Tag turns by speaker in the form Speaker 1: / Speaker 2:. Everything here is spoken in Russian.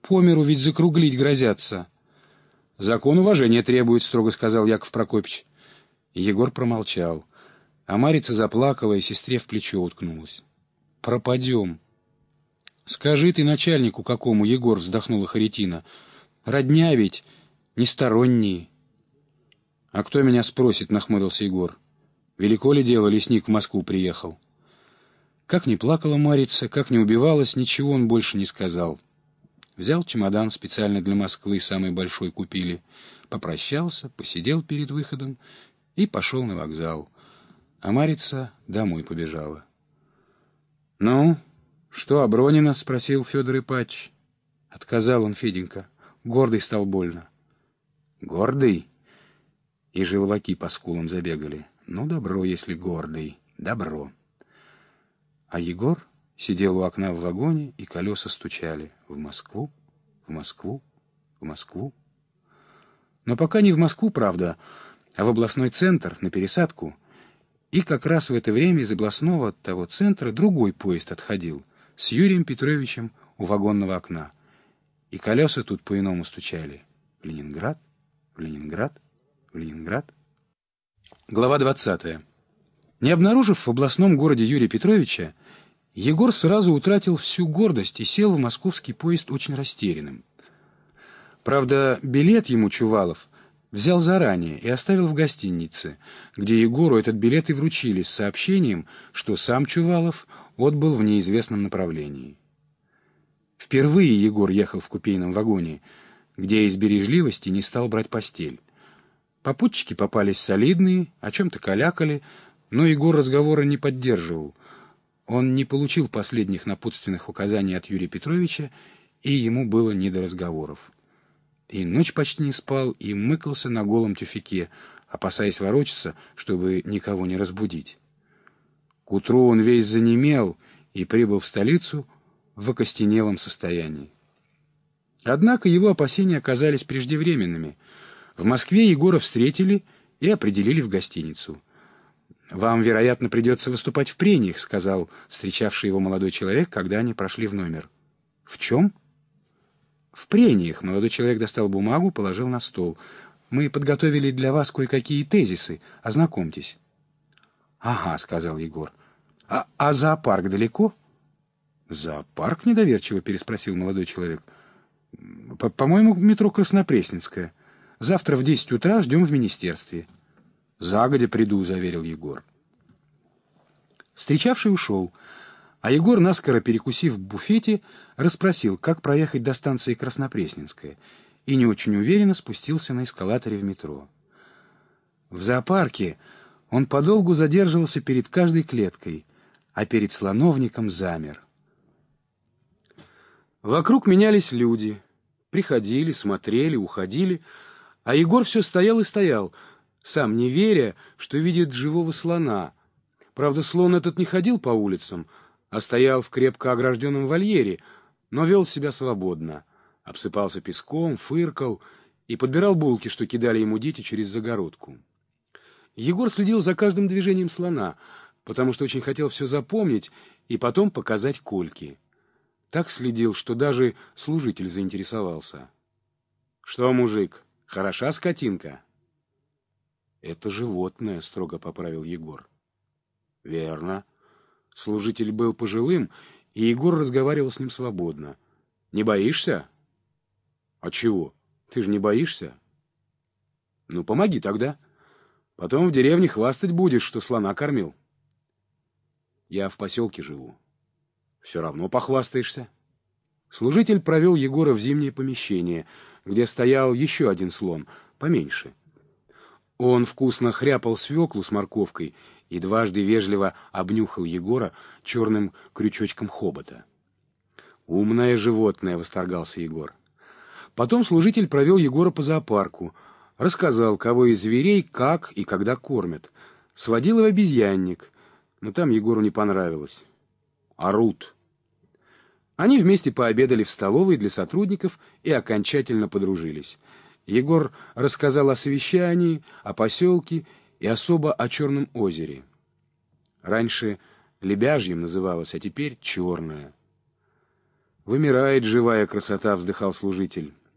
Speaker 1: по миру ведь закруглить грозятся. Закон уважения требует, строго сказал Яков Прокопьевич. Егор промолчал, а Марица заплакала и сестре в плечо уткнулась. Пропадем. Скажи ты начальнику какому, Егор, вздохнула Харитина. Родня ведь, несторонние. А кто меня спросит, нахмурился Егор. Велико ли дело, лесник в Москву приехал? Как ни плакала Марица, как ни убивалась, ничего он больше не сказал. Взял чемодан, специально для Москвы, самый большой купили, попрощался, посидел перед выходом и пошел на вокзал. А Марица домой побежала. — Ну, что, Абронина? — спросил Федор Ипатич. Отказал он, Феденька. Гордый стал больно. — Гордый? И желваки по скулам забегали. Ну, добро, если гордый. Добро. А Егор сидел у окна в вагоне, и колеса стучали. В Москву, в Москву, в Москву. Но пока не в Москву, правда, а в областной центр, на пересадку. И как раз в это время из областного того центра другой поезд отходил с Юрием Петровичем у вагонного окна. И колеса тут по-иному стучали. В Ленинград, в Ленинград, в Ленинград. Глава 20. Не обнаружив в областном городе Юрия Петровича, Егор сразу утратил всю гордость и сел в московский поезд очень растерянным. Правда, билет ему Чувалов взял заранее и оставил в гостинице, где Егору этот билет и вручили с сообщением, что сам Чувалов отбыл в неизвестном направлении. Впервые Егор ехал в купейном вагоне, где из бережливости не стал брать постель. Попутчики попались солидные, о чем-то калякали, но Егор разговора не поддерживал. Он не получил последних напутственных указаний от Юрия Петровича, и ему было не до разговоров. И ночь почти не спал, и мыкался на голом тюфяке, опасаясь ворочаться, чтобы никого не разбудить. К утру он весь занемел и прибыл в столицу в окостенелом состоянии. Однако его опасения оказались преждевременными. В Москве Егора встретили и определили в гостиницу. «Вам, вероятно, придется выступать в прениях», — сказал встречавший его молодой человек, когда они прошли в номер. «В чем?» «В прениях». Молодой человек достал бумагу, положил на стол. «Мы подготовили для вас кое-какие тезисы. Ознакомьтесь». «Ага», — сказал Егор. «А зоопарк далеко?» «Зоопарк?» — недоверчиво переспросил молодой человек. «По-моему, метро Краснопресненское. Завтра в 10 утра ждем в министерстве». «Загодя приду», — заверил Егор. Встречавший ушел, а Егор, наскоро перекусив в буфете, расспросил, как проехать до станции Краснопресненская, и не очень уверенно спустился на эскалаторе в метро. В зоопарке он подолгу задерживался перед каждой клеткой, а перед слоновником замер. Вокруг менялись люди. Приходили, смотрели, уходили, а Егор все стоял и стоял, сам не веря, что видит живого слона. Правда, слон этот не ходил по улицам, а стоял в крепко огражденном вольере, но вел себя свободно. Обсыпался песком, фыркал и подбирал булки, что кидали ему дети через загородку. Егор следил за каждым движением слона, потому что очень хотел все запомнить и потом показать Кольке. Так следил, что даже служитель заинтересовался. — Что, мужик, хороша скотинка? — Это животное, — строго поправил Егор. — Верно. Служитель был пожилым, и Егор разговаривал с ним свободно. — Не боишься? — А чего? Ты же не боишься? — Ну, помоги тогда. Потом в деревне хвастать будешь, что слона кормил. — Я в поселке живу. — Все равно похвастаешься. Служитель провел Егора в зимнее помещение, где стоял еще один слон, поменьше. Он вкусно хряпал свеклу с морковкой и дважды вежливо обнюхал Егора черным крючочком хобота. «Умное животное», — восторгался Егор. Потом служитель провел Егора по зоопарку, рассказал, кого из зверей как и когда кормят. Сводил в обезьянник, но там Егору не понравилось. Орут. Они вместе пообедали в столовой для сотрудников и окончательно подружились. Егор рассказал о совещании, о поселке и особо о Черном озере. Раньше Лебяжьем называлось, а теперь Черное. «Вымирает живая красота», — вздыхал служитель.